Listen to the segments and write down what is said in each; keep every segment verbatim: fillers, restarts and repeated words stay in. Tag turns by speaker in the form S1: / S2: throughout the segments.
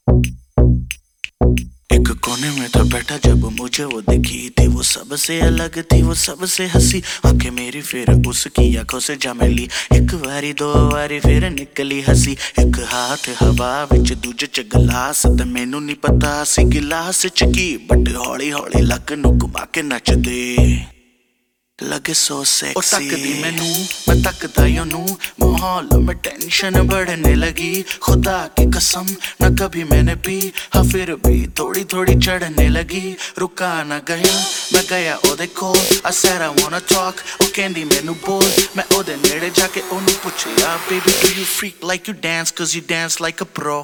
S1: एक कोने में था बैठा जब मुझे वो दिखी थी, वो सबसे अलग थी, वो सबसे हंसी। आंखें मेरी फिर उसकी आंखों से जा मिली, एक बारी दो बारी फिर निकली हंसी। एक हाथ हवा विच दूजे च गिलास, ते मैनू नहीं पता सी गिलास च की, बट हौली हौली लक नू घुमा के नचदे लगे सो सेक्सी। ओ तकदी मैनू मैं तकदा ओनू, माहौल में टेंशन बढ़ने लगी। खुदा की कसम न कभी मैंने पी, हाँ फिर भी थोड़ी थोड़ी चढ़ने लगी। रुका ना गया मैं गया ओदे कोल, I said I wanna talk, ओ कहंदी मैनू बोल। मैं ओदे नेड़े जाके ओनू पुछया, baby do you freak like you dance, cause you dance like a pro।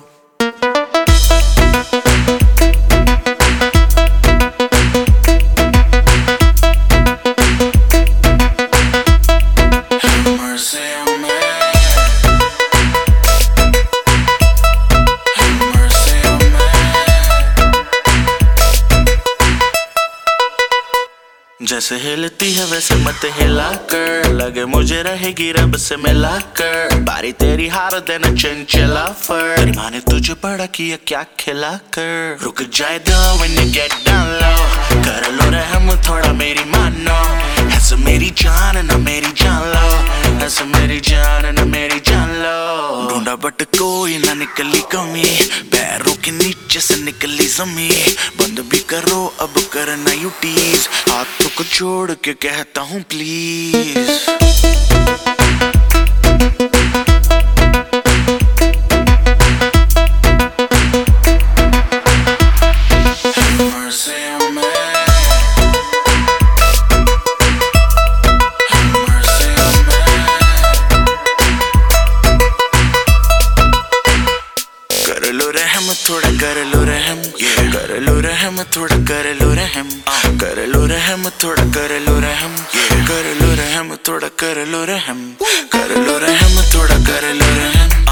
S1: जैसे हिलती है वैसे मत हिला कर, लगे मुझे रहेगी रब से मिला कर। बारी तेरी हार देना चंचला फर, तेरी माँ ने तुझे बड़ा किया क्या खिला कर। रुक जाए दो when you get down low, कर लो रहम थोड़ा मेरी मानो। ऐसे मेरी जान ना मेरी जान लो, ऐसे मेरी जान ना मेरी जान लो। ढूंढा बट कोई ना निकली कमी, पैरों के नीचे से निकली जमी। बंद भी करो अब करना यू टीज, हाथों को छोड़ के कहता हूँ प्लीज। कर लो रहम थोड़ा कर लो रहम, कर लो रहम थोड़ा कर लो रहम, कर लो रहम थोड़ा कर लो रहम, कर लो रहम थोड़ा कर लो रहम, कर लो रहम थोड़ा कर लो रहम।